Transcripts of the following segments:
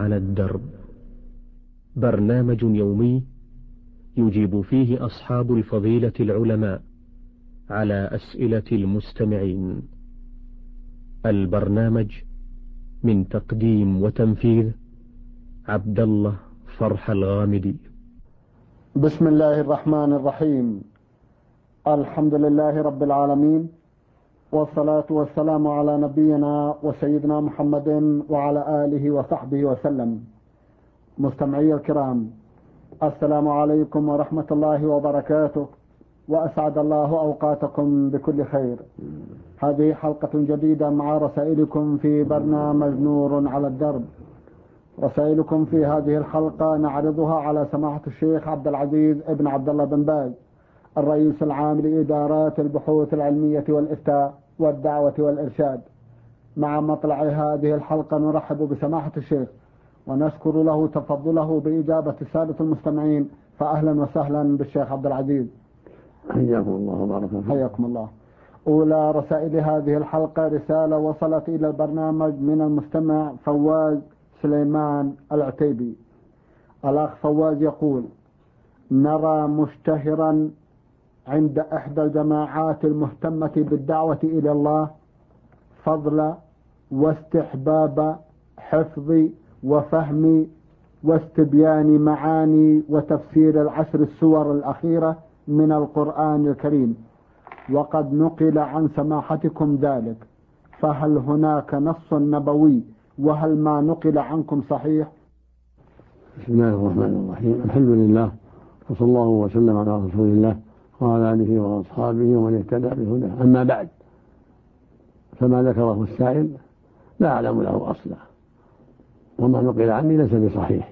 على الدرب، برنامج يومي يجيب فيه أصحاب الفضيلة العلماء على أسئلة المستمعين. البرنامج من تقديم وتنفيذ عبد الله فرح الغامدي. بسم الله الرحمن الرحيم. الحمد لله رب العالمين، والصلاة والسلام على نبينا وسيدنا محمد وعلى آله وصحبه وسلم. مستمعي الكرام، السلام عليكم ورحمة الله وبركاته، وأسعد الله أوقاتكم بكل خير. هذه حلقة جديدة مع رسائلكم في برنامج نور على الدرب. رسائلكم في هذه الحلقة نعرضها على سماحة الشيخ عبد العزيز ابن عبد الله بن باز، الرئيس العام لإدارات البحوث العلمية والإفتاء والدعوة والإرشاد. مع مطلع هذه الحلقة نرحب بسماحة الشيخ ونشكر له تفضله بإجابة السادة المستمعين، فأهلا وسهلا بالشيخ عبد العزيز. حياكم الله وبارك فيكم. حياكم الله. أولى رسائل هذه الحلقة رسالة وصلت إلى البرنامج من المستمع فواز سليمان العتيبي. الأخ فواز يقول: نرى مشتهرا عند إحدى الجماعات المهتمة بالدعوة إلى الله فضل واستحباب حفظ وفهم واستبيان معاني وتفسير العشر السور الأخيرة من القرآن الكريم، وقد نقل عن سماحتكم ذلك، فهل هناك نص نبوي؟ وهل ما نقل عنكم صحيح؟ بسم الله الرحمن الرحيم. الحمد لله، وصلى الله وسلم على رسول الله وعلى آله وأصحابه ومن اهتدى بهداه. أما بعد، فما ذكره السائل لا أعلم له أصلا، وما نقل عني ليس بصحيح،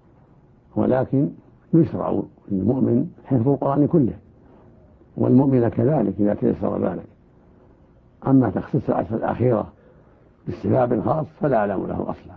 ولكن يشرع للمؤمن حفظ القرآن كله، والمؤمن كذلك إذا تيسر ذلك. أما تخصيص العشر الأخيرة باستحباب خاص فلا أعلم له أصلا،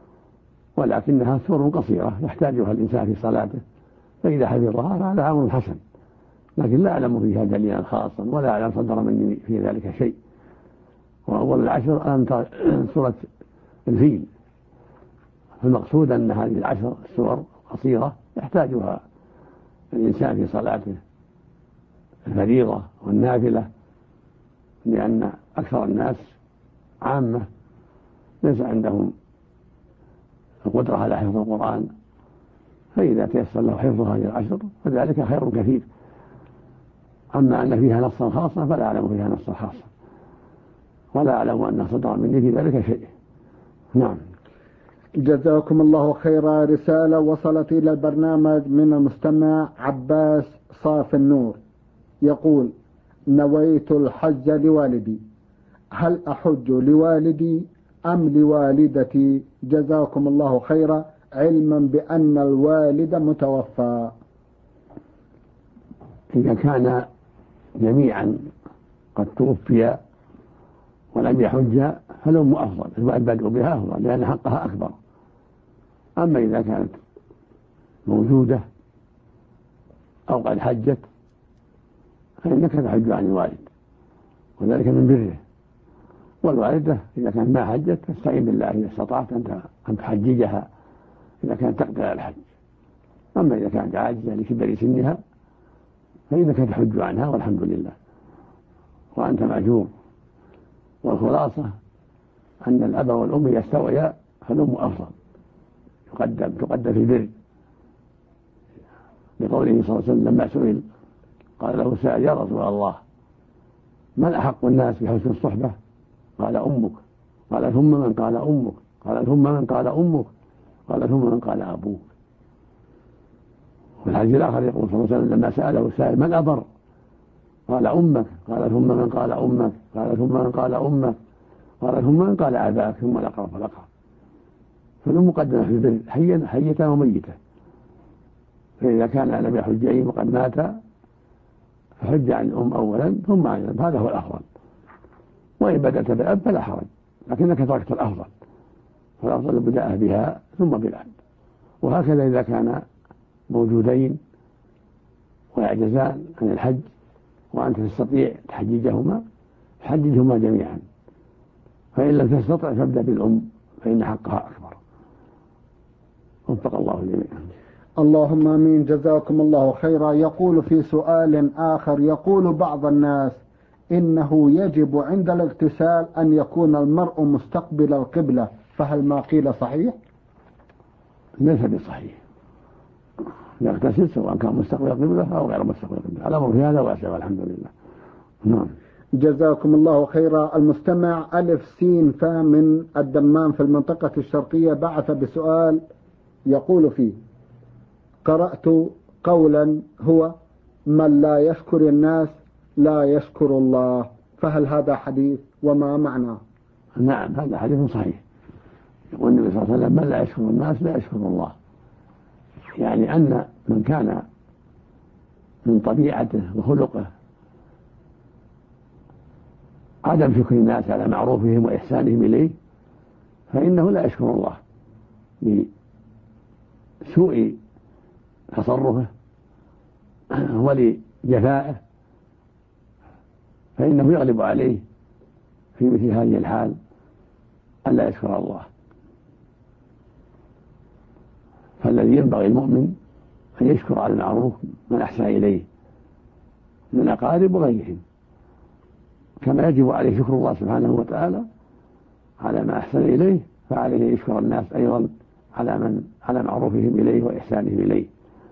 ولكنها سور قصيرة يحتاجها الإنسان في صلاته، فإذا حفظها فهذا أمر حسن، لكن لا أعلم فيها دليلا خاصا، ولا أعلم صدر مني في ذلك شيء. وأول العشر سورة الفيل، فالمقصود أن هذه العشر السور قصيرة يحتاجها الإنسان في صلاته الفريضة والنافلة، لأن أكثر الناس عامة ليس عندهم القدرة على حفظ القرآن، فإذا تيسر له حفظ هذه العشر فذلك خير كثير. أما أن فيها نصا خاصا فلا أعلم فيها نصا خاصا، ولا أعلم أن صدر مني في ذلك شيء. نعم. جزاكم الله خيرا. رسالة وصلت إلى البرنامج من المستمع عباس صاف النور يقول: نويت الحج لوالدي، هل أحج لوالدي أم لوالدتي؟ جزاكم الله خيرا، علما بأن الوالد متوفى. إذا كان جميعا قد توفي ولم يحج فالأم أفضل، البدء بها أفضل لأن حقها أكبر. أما إذا كانت موجودة أو قد حجت فإنك تحج عن الوالد، وذلك من بره. والوالدة إذا كانت ما حجت فاستعين بالله إذا استطعت أن تحججها إذا كانت تقدر على الحج. أما إذا كانت عاجزة لكبر سنها فإنك تحج عنها والحمد لله وأنت مأجور. والخلاصة أن الأب والأم إذا استويا فالأم أفضل، تقدم في البر، لقوله صلى الله عليه وسلم لما سئل قال له سائل: يا رسول الله، من أحق الناس بحسن الصحبة؟ قال أمك. قال ثم من؟ قال أمك. قال ثم من؟ قال أمك. قال ثم من؟ قال أبوك. وفي الحديث الآخر يقول صلى الله عليه وسلم لما سأله السائل من أبر؟ قال أمك. قال ثم من؟ قال أمك. قال ثم من؟ قال أمك. قال ثم من؟ قال أباك، ثم الأقرب فالأقرب. فالأم مقدمة في البر حية وميتة، فإذا كان لم يحج وقد مات فحج عن الأم أولا ثم عن الأب، هذا هو الأفضل. وإن بدأت بالأب فلا حرج، لكنك تركت الأفضل، فالأفضل البداءة بها ثم بالأب. وهكذا إذا كان موجودين ويعجزان عن الحج وأنت تستطيع تحجيجهما حججهما جميعا، فإن لم تستطع فابدأ بالأم فإن حقها أكبر. وفق الله الجميع. اللهم آمين، جزاكم الله خيرا. يقول في سؤال آخر، يقول بعض الناس إنه يجب عند الاغتسال أن يكون المرء مستقبل القبلة، فهل ما قيل صحيح؟ ليس بصحيح، يغتسل سواء كان مستقبل القبلة أو غير مستقبل القبلة، الأمر في هذا واسع والحمد لله. نعم. جزاكم الله خيرا. المستمع ألف سين فا من الدمام في المنطقة الشرقية بعث بسؤال يقول فيه: قرأت قولا هو: من لا يشكر الناس لا يشكر الله، فهل هذا حديث وما معناه؟ نعم، هذا حديث صحيح. يقول النبي صلى الله عليه وسلم: من لا يشكر الناس لا يشكر الله. يعني أن من كان من طبيعته وخلقه عدم شكر الناس على معروفهم وإحسانهم إليه فإنه لا يشكر الله لسوء تصرفه ولجفائه، فإنه يغلب عليه في مثل هذه الحال ألا يشكر الله. فالذي ينبغي المؤمن أن يشكر على المعروف من أحسن إليه من الأقارب وغيرهم، كما يجب عليه شكر الله سبحانه وتعالى على ما أحسن إليه، فعليه أن يشكر الناس أيضا على معروفهم إليه وإحسانهم إليه.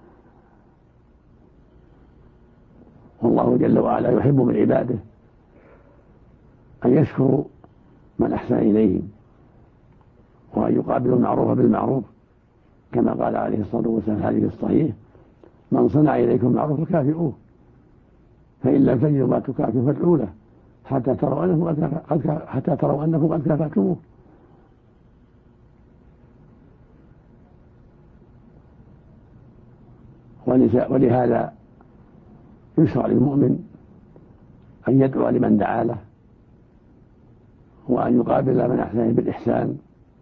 والله جل وعلا يحب من عباده أن يشكروا من أحسن إليهم وأن يقابلوا المعروف بالمعروف، كما قال عليه الصلاة والسلام في الحديث الصحيح: من صنع إليكم معروف فكافئوه، فإن لم تجدوا ما تكافئوا فادعوا له حتى تروا أنكم قد كافأتموه. ولهذا يشرع للمؤمن أن يدعو لمن دعا له، وأن يقابل من أحسن بالإحسان،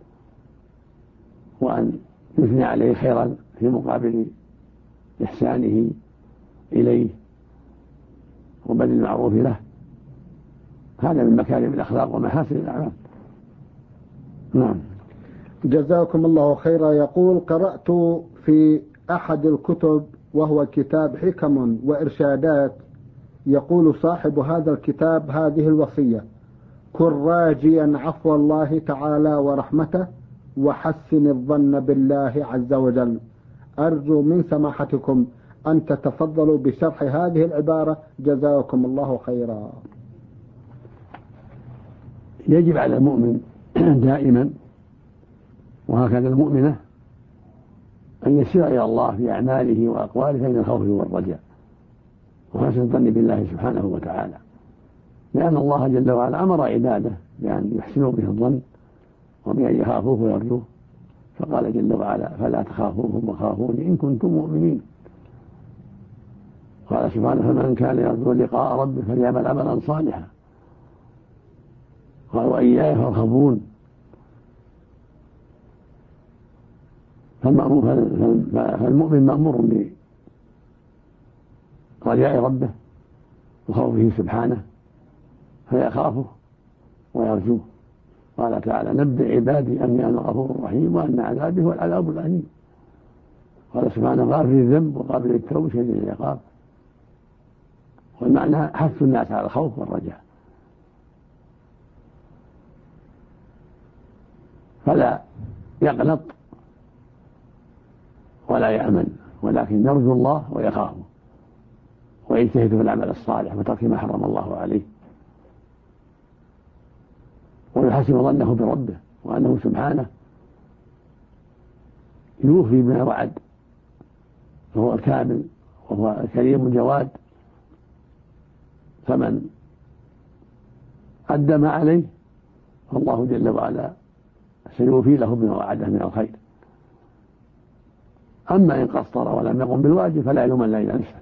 وأن يثني عليه خيرا في مقابل إحسانه إليه وبذل المعروف له. هذا من مكارم الأخلاق ومحاسن الأعمال. نعم. جزاكم الله خيرا. يقول: قرأت في أحد الكتب وهو كتاب حكم وإرشادات، يقول صاحب هذا الكتاب هذه الوصية: كن راجيا عفو الله تعالى ورحمته وحسن الظن بالله عز وجل. أرجو من سماحتكم أن تتفضلوا بشرح هذه العبارة، جزاكم الله خيرا. يجب على المؤمن دائما وهكذا المؤمنة أن يسير إلى الله في أعماله وأقواله بين الخوف والرجاء وحسن الظن بالله سبحانه وتعالى، لأن الله جل وعلا أمر عباده بأن يحسنوا به الظن وبأن يخافوه ويرجوه، فقال جل وعلا: فلا تخافوهم وخافوني إن كنتم مؤمنين. قال سبحانه: فمن كان يرجو لقاء ربه فليعمل عملا صالحا. قال: وإياي فارهبون. فالمؤمن مأمور برجاء ربه وخوفه سبحانه فيخافه ويرجوه. قال تعالى: نبئ عبادي أني أنا الغفور الرحيم وأن عذابي هو العذاب الأليم. قال سبحانه: غافر الذنب وقابل التوب شديد العقاب. والمعنى حث الناس على الخوف والرجاء، فلا يقنط ولا يأمن، ولكن يرجو الله ويخافه ويجتهد في العمل الصالح وترك ما حرم الله عليه، ويحسن ظنه بربه وأنه سبحانه يوفي بما وعد، فهو الكامل وهو الكريم الجواد، فمن أدى ما عليه فالله جل وعلا سيوفي له بما وعده من الخير. أما إن قصر ولم يقم بالواجب فلا يلومن إلا نفسه.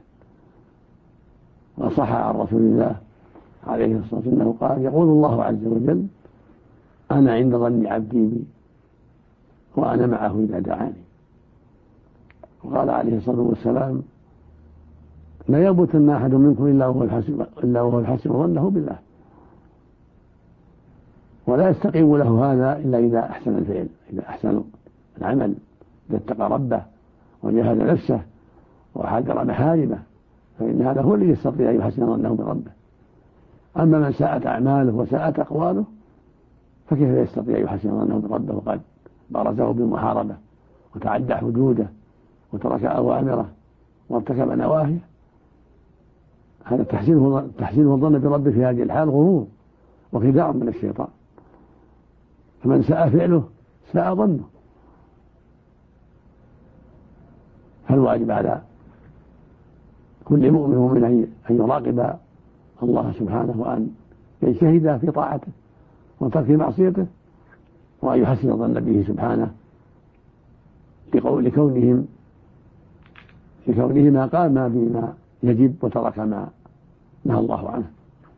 وصح عن رسول الله عليه الصلاة والسلام أنه قال: يقول الله عز وجل: أنا عند ظن عبدي بي وأنا معه إذا دعاني. وقال عليه الصلاة والسلام: لا يموتن أحد منكم إلا وهو يحسن ظنه بالله، ولا يستقيم له هذا إلا إذا أحسن الفعل، إذا أحسن العمل إذا اتقى ربه وجاهد نفسه وحذر محارمه فإن هذا هو الذي يستطيع أن يحسن ظنه بربه. أما من ساءت أعماله وساءت أقواله فكيف يستطيع أن يحسن ظنه بربه وقد بارزه بالمحاربة وتعدى حدوده وترك أوامره وارتكب نواهيه؟ هذا تحسينه الظن بربه في هذه الحال غرور وخداع من الشيطان. فمن ساء فعله ساء ظنه. فالواجب على كل مؤمن ومؤمن أن يراقب الله سبحانه وأن يجتهد في طاعته وترك معصيته وأن يحسن ظن به سبحانه لكونهما قاما بما يجب وترك ما نهى الله عنه.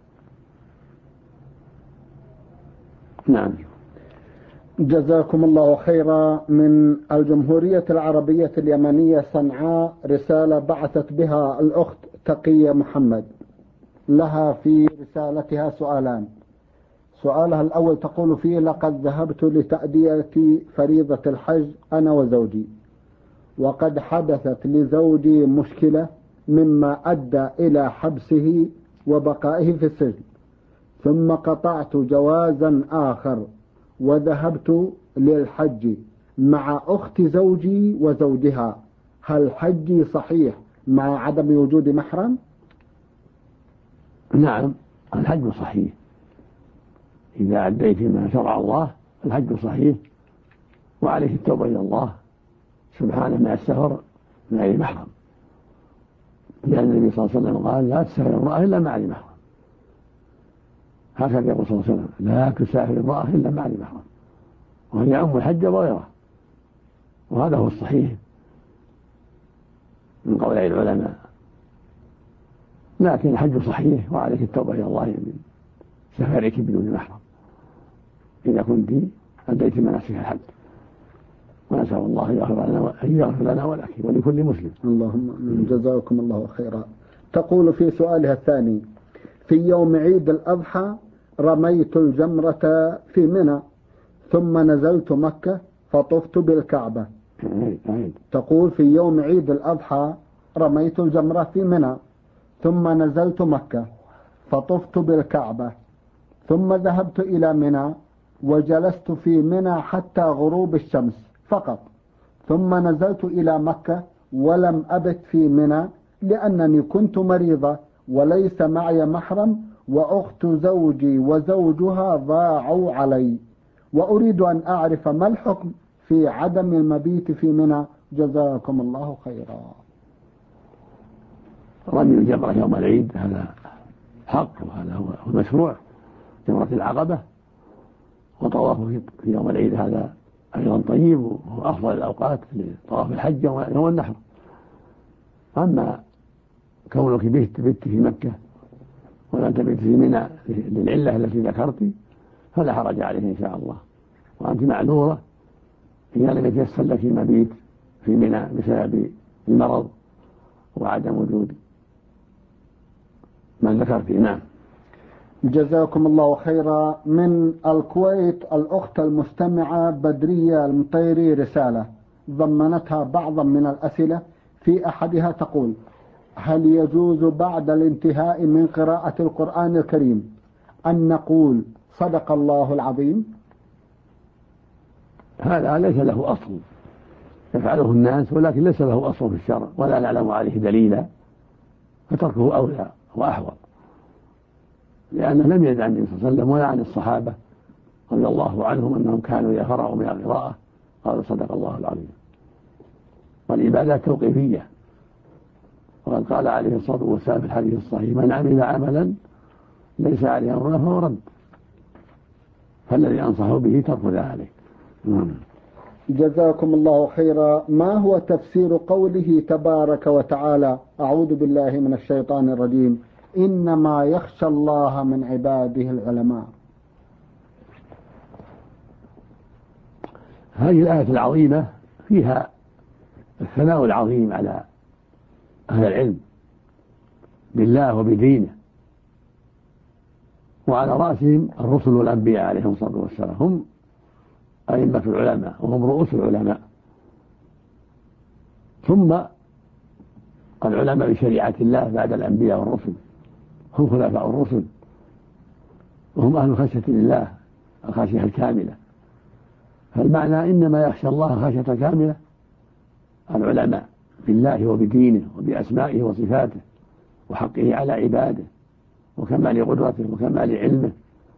نعم. جزاكم الله خيرا. من الجمهورية العربية اليمنية صنعاء رسالة بعثت بها الأخت تقية محمد، لها في رسالتها سؤالان. سؤالها الأول تقول فيه: لقد ذهبت لتأدية فريضة الحج أنا وزوجي، وقد حدثت لزوجي مشكلة مما أدى إلى حبسه وبقائه في السجن، ثم قطعت جوازا آخر وذهبت للحج مع أخت زوجي وزوجها. هل حجي صحيح مع عدم وجود محرم؟ نعم، الحج صحيح إذا أديت ما شرع الله. الحج صحيح وعليه التوبة إلى الله سبحانه مع السفر من غير محرم، لأن النبي صلى الله عليه وسلم قال: لا تسافر امرأة إلا مع ذي محرم. هكذا يقول صلى الله عليه وسلم: لا تسافر امرأة إلا مع ذي محرم، وهي أم الحج وغيره. وهذا هو الصحيح من قول العلماء. لكن الحج صحيح وعليك التوبة إلى الله من سفرك بدون محرم إذا كنت أديت مناسك الحج. ونسأل الله أن يغفر لنا ولك ولكل مسلم. اللهم جزاكم الله خيرا. تقول في سؤالها الثاني: في يوم عيد الأضحى رميت الجمرة في منى، ثم نزلت مكة فطفت بالكعبة. تقول في يوم عيد الأضحى رميت الجمرة في منى، ثم نزلت مكة فطفت بالكعبة، ثم ذهبت إلى منى وجلست في منى حتى غروب الشمس فقط، ثم نزلت إلى مكة ولم أبت في منى لأنني كنت مريضة وليس معي محرم، وأخت زوجي وزوجها ضاعوا علي، وأريد أن أعرف ما الحكم في عدم المبيت في منى. جزاكم الله خيرا. رمي الجمرة يوم العيد هذا حق، وهذا هو المشروع، جمرة العقبة. وطوافه في يوم العيد هذا أيضا طيب، وهو أفضل الأوقات لطواف الحج يوم النحر. أما كونك بت في مكة ولا تبت في منى للعلة التي ذكرت فلا حرج عليه إن شاء الله، وأنت معذورة إذا لم يتيسر لك المبيت في منى بسبب المرض وعدم وجود من ذكرت. نعم. جزاكم الله خيرا. من الكويت الأخت المستمعة بدرية المطيري رسالة ضمنتها بعضا من الأسئلة. في أحدها تقول: هل يجوز بعد الانتهاء من قراءة القرآن الكريم أن نقول صدق الله العظيم؟ هذا ليس له أصل، يفعله الناس ولكن ليس له أصل في الشرع ولا نعلم عليه دليلا، فتركه أولى وأحوط، لأنه لم يرد عن النبي صلى الله عليه وسلم ولا عن الصحابة رضي الله عنهم أنهم كانوا إذا فرغوا من القراءة قالوا صدق الله العظيم. والعبادات توقيفية، وقد قال عليه الصلاة والسلام في الحديث الصحيح: من عمل عملا ليس عليه أمرنا فهو رد. فالذي أنصح به ترك ذلك. جزاكم الله خيرا. ما هو تفسير قوله تبارك وتعالى: أعوذ بالله من الشيطان الرجيم، إنما يخشى الله من عباده العلماء؟ هذه الآية العظيمة فيها الثناء العظيم على أهل العلم بالله وبدينه، وعلى رأسهم الرسل والأنبياء عليهم الصلاة والسلام، هم أئمة العلماء وهم رؤوس العلماء، ثم العلماء بشريعة الله بعد الأنبياء والرسل هم خلفاء الرسل، وهم أهل الخشية لله الخشية الكاملة. فالمعنى إنما يخشى الله خشية كاملة العلماء بالله وبدينه وبأسمائه وصفاته وحقه على عباده وكمال قدرته وكمال علمه.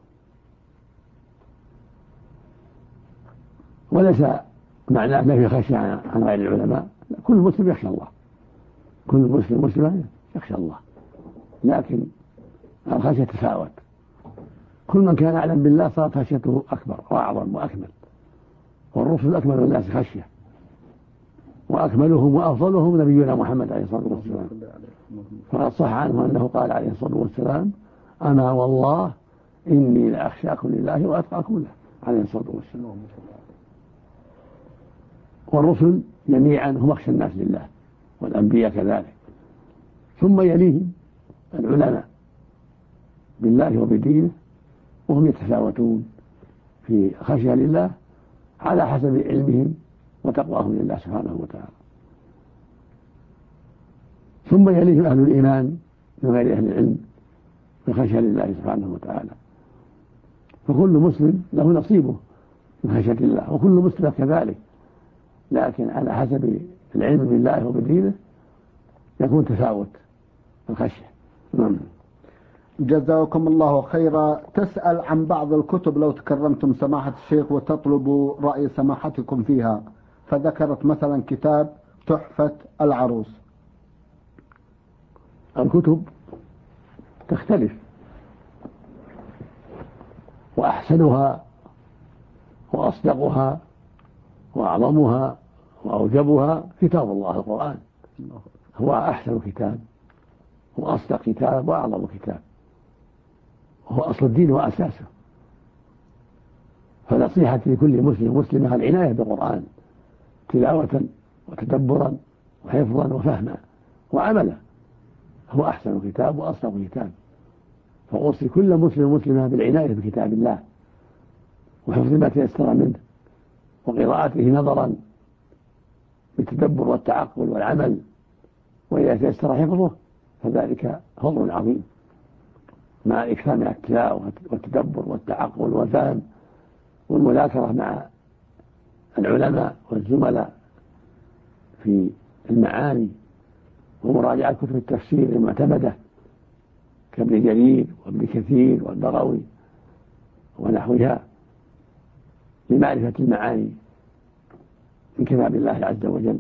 وليس معناه نفي خشية عن غير العلماء، كل مسلم يخشى الله، كل مسلم يخشى الله، لكن الخشية تفاوت. كل من كان أعلم بالله صارت خشيته أكبر وأعظم وأكمل، والرسل أكمل الناس خشية، وأكملهم وأفضلهم نبينا محمد عليه الصلاة والسلام. فقد صح عنه أنه قال عليه الصلاة والسلام: أما والله إني لأخشاكم لله وأتقاكم له، عليه الصلاة والسلام. والرسل جميعا هم أخشى الناس لله، والأنبياء كذلك، ثم يليهم العلماء بالله وبدينه، وهم يتفاوتون في خشية لله على حسب علمهم وتقواهم لله سبحانه وتعالى. ثم يليهم أهل الإيمان من غير أهل العلم بخشية لله سبحانه وتعالى. فكل مسلم له نصيبه من خشية الله، وكل مسلم كذلك، لكن على حسب العلم بالله وبدينه يكون تفاوت الخشية. جزاكم الله خيرا. تسأل عن بعض الكتب لو تكرمتم سماحة الشيخ وتطلب رأي سماحتكم فيها، فذكرت مثلا كتاب تحفة العروس. الكتب تختلف، وأحسنها وأصدقها وأعظمها وأوجبها كتاب الله القرآن، هو أحسن كتاب وأصدق كتاب وأعظم كتاب، وهو أصل الدين وأساسه. فنصيحتي لكل مسلم ومسلمة العناية بالقرآن تلاوة وتدبرا وحفظا وفهما وعملا، هو أحسن كتاب وأصدق كتاب. فأوصي كل مسلم ومسلمة بالعناية بكتاب الله وحفظ ما تيسر منه وقراءته نظرا بالتدبر والتعقل والعمل، وإذا تيسر حفظه فذلك فضل عظيم مع الإكثار من التلاوة والتدبر والتعقل والفهم والمذاكرة مع العلماء والزملاء في المعاني، ومراجعة كتب التفسير المعتمدة كابن جرير وابن كثير والبغوي ونحوها لمعرفة المعاني من كتاب الله عز وجل.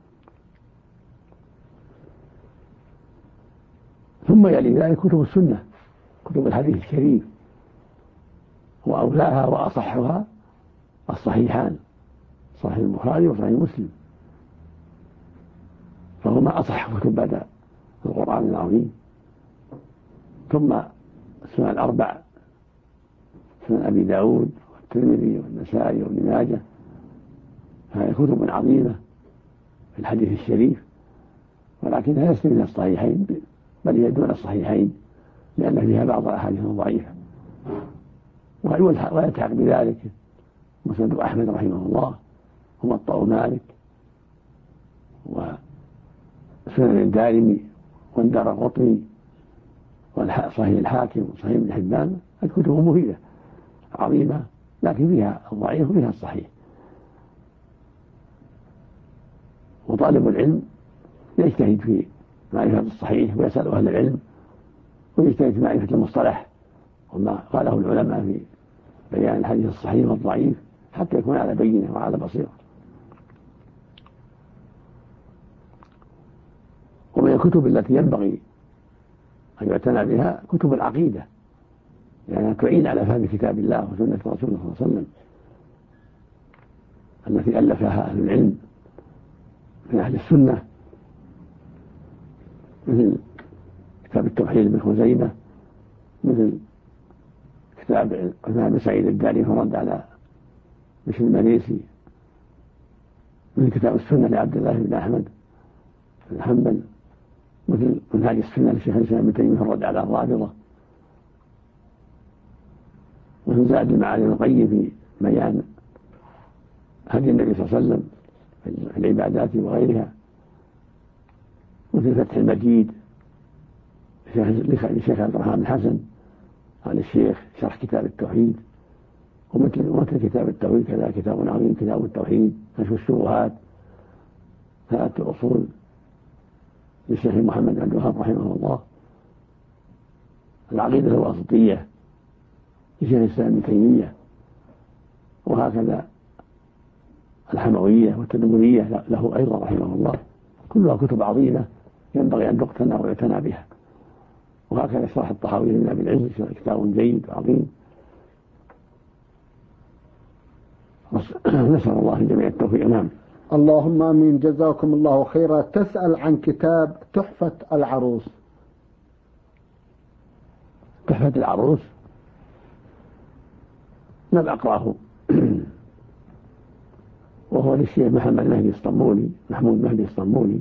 ثم يلي ذلك كتب السنة، كتب الحديث الشريف، وأولاها وأصحها الصحيحان، صحيح البخاري وصحيح مسلم، فهما أصح كتب بعد القرآن العظيم. ثم السنن الأربع، سنن أبي داود والترمذي والنسائي وابن ماجه، فهي كتب عظيمة في الحديث الشريف، ولكنها ليست من الصحيحين بل هي دون الصحيحين، لأن فيها بعض الأحاديث ضعيفة. ويلحق بذلك مسند أحمد رحمه الله وموطأ مالك وسنن الدارمي والدارقطني وصحيح الحاكم وصحيح ابن حبان. الكتب مفيدة عظيمة، لكن فيها الضعيف وفيها الصحيح. وطالب العلم يجتهد في معرفة الصحيح ويسأل أهل العلم، ويجتهد في معرفة المصطلح وما قاله العلماء في بيان الحديث الصحيح والضعيف حتى يكون على بينة وعلى بصيرة. ومن الكتب التي ينبغي أن يعتنى بها كتب العقيدة، لأنها تعين على فهم كتاب الله وسنة رسوله صلى الله عليه وسلم التي ألفها أهل العلم من أهل السنة، مثل كتاب التوحيد بن خزيمة، مثل كتاب عثمان بن سعيد الدارمي فرد على بشر المريسي، مثل كتاب السنة لعبد الله بن أحمد بن حنبل، مثل منهاج السنة لشيخ الإسلام ابن تيمية فرد على الرافضة، مثل زاد المعالي القيم في بيان هدي النبي صلى الله عليه وسلم في العبادات وغيرها، مثل فتح المجيد لشيخ عبد الرحمن الحسن على الشيخ شرح كتاب التوحيد، ومثل كتاب التوحيد كذا كتاب عظيم كتاب التوحيد كشف الشبهات، ثلاثة الأصول للشيخ محمد عبد الوهاب رحمه الله، العقيدة الواسطية لشيخ الإسلام ابن تيمية، وهكذا الحموية والتدمرية له أيضا رحمه الله، كلها كتب عظيمة ينبغي أن تقتنى ويعتنى بها. وهكذا شرح الطحاوي لابن أبي العز كتاب جيد وعظيم. نسأل الله الجميع التوفيق. نعم. اللهم آمين. جزاكم الله خيرا. تسأل عن كتاب تحفة العروس. تحفة العروس لم أقرأه وهو للشيخ محمود مهدي الصمولي،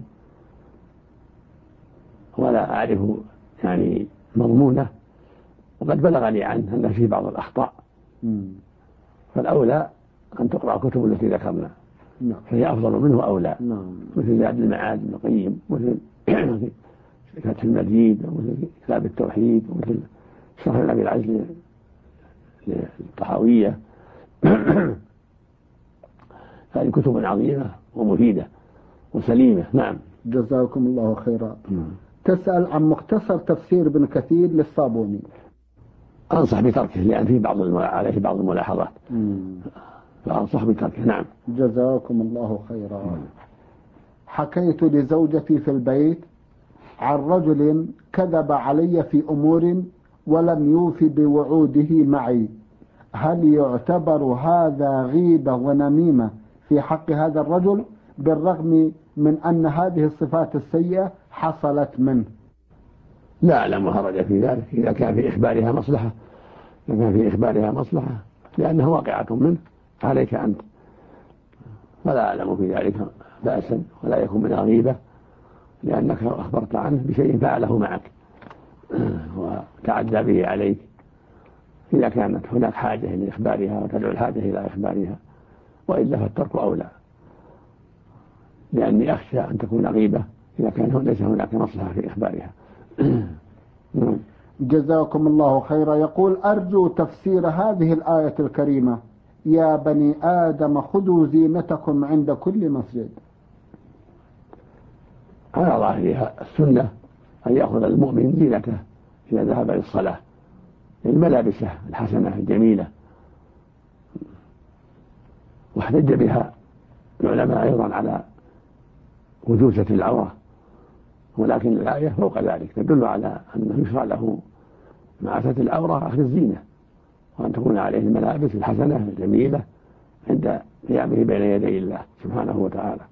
ولا أعرف يعني مضمونه، وقد بلغني عنه أن فيه بعض الأخطاء، فالأولى أن تقرأ كتب التي ذكرنا، فهي أفضل منه أولى، مثل زاد المعاد ابن القيم، مثل فتح المجيد، ومثل كتاب التوحيد، ومثل شرح أبي العز للطحاوية. هذه كتب عظيمة ومفيدة وسليمة. نعم. جزاكم الله خيرا. تسأل عن مختصر تفسير ابن كثير للصابوني. أنصح بتركه لأن فيه عليه بعض الملاحظات، فأنصح بتركه. نعم. جزاكم الله خيرا. حكيت لزوجتي في البيت عن رجل كذب علي في أمور ولم يوفي بوعوده معي، هل يعتبر هذا غيبة ونميمة في حق هذا الرجل بالرغم من أن هذه الصفات السيئة حصلت منه؟ لا أعلم هرج في ذلك إذا كان في إخبارها مصلحة، لأنها واقعة منه عليك أنت، فلا أعلم في ذلك بأسا ولا يكون من غيبة، لأنك أخبرت عنه بشيء فعله معك وتعدى به عليك. إذا كانت هناك حاجة لإخبارها وتدعو الحاجة إلى إخبارها، وإلا فالترك أولى، لأني أخشى أن تكون غيبة إذا كان ليس هناك مصلحة في إخبارها. جزاكم الله خيرا. يقول أرجو تفسير هذه الآية الكريمة: يا بني آدم خذوا زينتكم عند كل مسجد. على ظاهرها السنة أن يأخذ المؤمن زينته إذا ذهب للصلاة، الملابسة الحسنة الجميلة، واحتج بها العلماء أيضا على وجوب ستر العورة، ولكن الآية فوق ذلك تدل على أنه يشرع له مع ستر العورة أخذ الزينة، وأن تكون عليه الملابس الحسنة الجميلة عند قيامه بين يدي الله سبحانه وتعالى.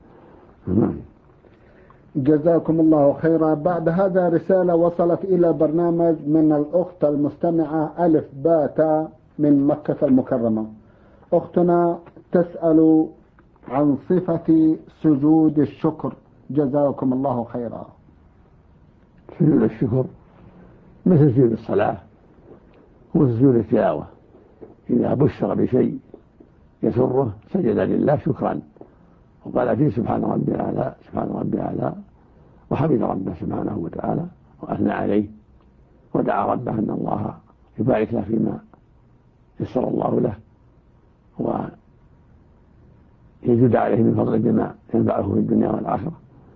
جزاكم الله خيرا. بعد هذا رسالة وصلت إلى برنامج من الأخت المستمعة ألف باتا من مكة المكرمة. أختنا تسأل عن صفة سجود الشكر. جزاكم الله خيرا. سجود الشكر مثل سجود الصلاة وسجود التلاوة، إذا بشر بشيء يسره سجد لله شكرا، وقال فيه سبحان ربي الأعلى سبحان ربي الأعلى، وحمد ربه سبحانه وتعالى وأثنى عليه، ودعا ربه أن الله يبارك له فيما يسر الله له، ويزيد عليه من فضل بما ينفعه في الدنيا والآخرة،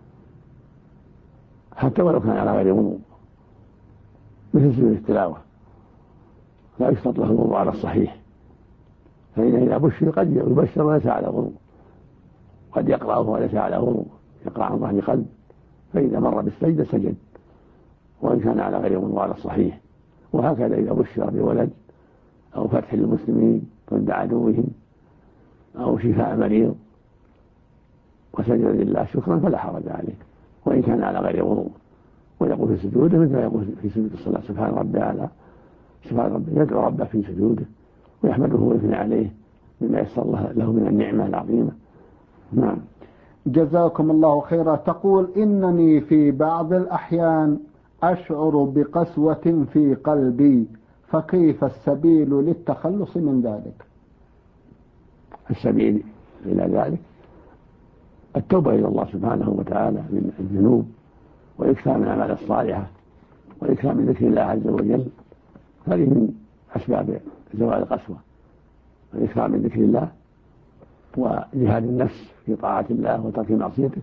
حتى ولو كان على غير وضوء، مثل سجود التلاوة لا يشترط له الوضوء على الصحيح، فإن إذا بشر قد يبشر وليس على وضوء، قد يقرأه وليس على وضوء، يقرأ عن ظهر قلب، فإذا مر بالسجدة سجد وإن كان على غير وضوء على الصحيح. وهكذا إذا بشر بولد أو فتح للمسلمين ضد عدوهم أو شفاء مريض وسجد لله شكرا فلا حرج عليه، وإن كان على غير وضوء، ويقول في سجوده مثل ما يقول في سجود الصلاة سبحان ربي الأعلى سبحان ربي، يدعو ربه في سجوده ويحمده ويثني عليه بما يسر له من النعمة العظيمة. نعم. جزاكم الله خيرا. تقول إنني في بعض الأحيان أشعر بقسوة في قلبي، فكيف السبيل للتخلص من ذلك؟ السبيل إلى ذلك التوبة إلى الله سبحانه وتعالى من الذنوب والإكثار من الأعمال الصالحة والإكثار من ذكر الله عز وجل، هذه من أسباب زوال القسوة، الإكثار من ذكر الله وجهاد النفس في طاعة الله وترك معصيته،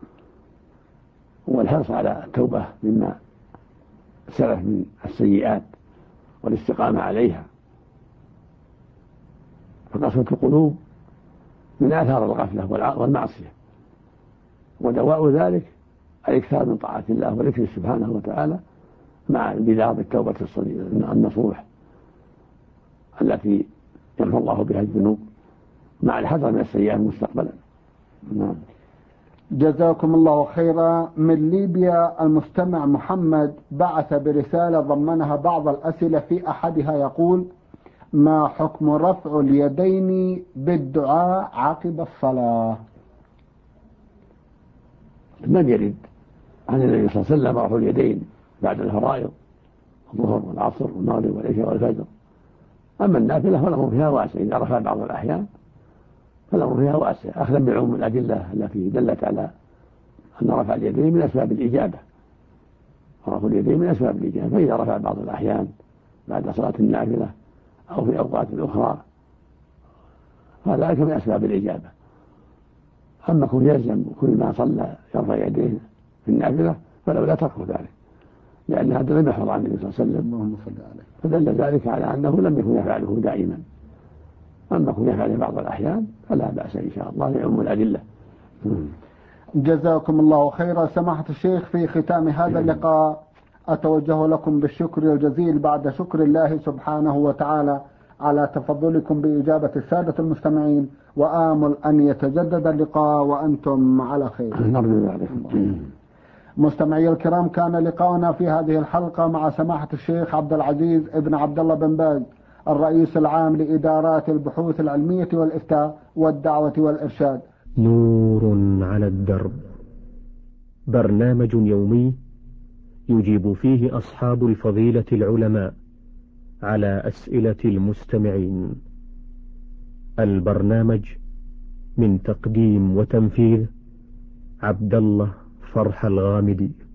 والحرص على التوبة مما سلف من السيئات والاستقامة عليها. فقسوة القلوب من آثار الغفلة والمعصية، ودواء ذلك الإكثار من طاعة الله وذكره سبحانه وتعالى مع البدار بالتوبة النصوح التي يمحو الله بها الذنوب مع الحذر من السيئات مستقبلا. جزاكم الله خيرا. من ليبيا المستمع محمد بعث برسالة ضمنها بعض الأسئلة، في أحدها يقول: ما حكم رفع اليدين بالدعاء عقب الصلاة؟ لم يرد عن النبي صلى الله عليه وسلم رفع اليدين بعد الفرائض الظهر والعصر والمغرب والعشاء والفجر. أما النافلة فالأمر فيها واسع، إذا رفع بعض الأحيان فالأمر فيها واسع، أخذا بعموم الأدلة التي دلت على أن رفع اليدين من أسباب الإجابة، رفع اليدين من أسباب الإجابة، فإذا رفع بعض الأحيان بعد صلاة النافلة أو في أوقات أخرى فذلك من أسباب الإجابة. أما كن يلزم كل ما صلى يرفع يديه في النافلة فلولا تركه ذلك، لأن هذا لم يحفظ عن النبي صلى الله عليه وسلم، فدل ذلك على أنه لم يكن يفعله دائما. أما كن يفعله بعض الأحيان فلا بأس إن شاء الله لعموم الأدلة. جزاكم الله خيرا. سماحة الشيخ، في ختام هذا اللقاء أتوجه لكم بالشكر الجزيل بعد شكر الله سبحانه وتعالى على تفضلكم بإجابة السادة المستمعين، وآمل أن يتجدد اللقاء وأنتم على خير. مستمعي الكرام، كان لقاؤنا في هذه الحلقة مع سماحة الشيخ عبد العزيز ابن عبد الله بن باز، الرئيس العام لإدارات البحوث العلمية والإفتاء والدعوة والإرشاد. نور على الدرب، برنامج يومي يجيب فيه أصحاب الفضيلة العلماء على أسئلة المستمعين. البرنامج من تقديم وتنفيذ عبد الله فرح الغامدي.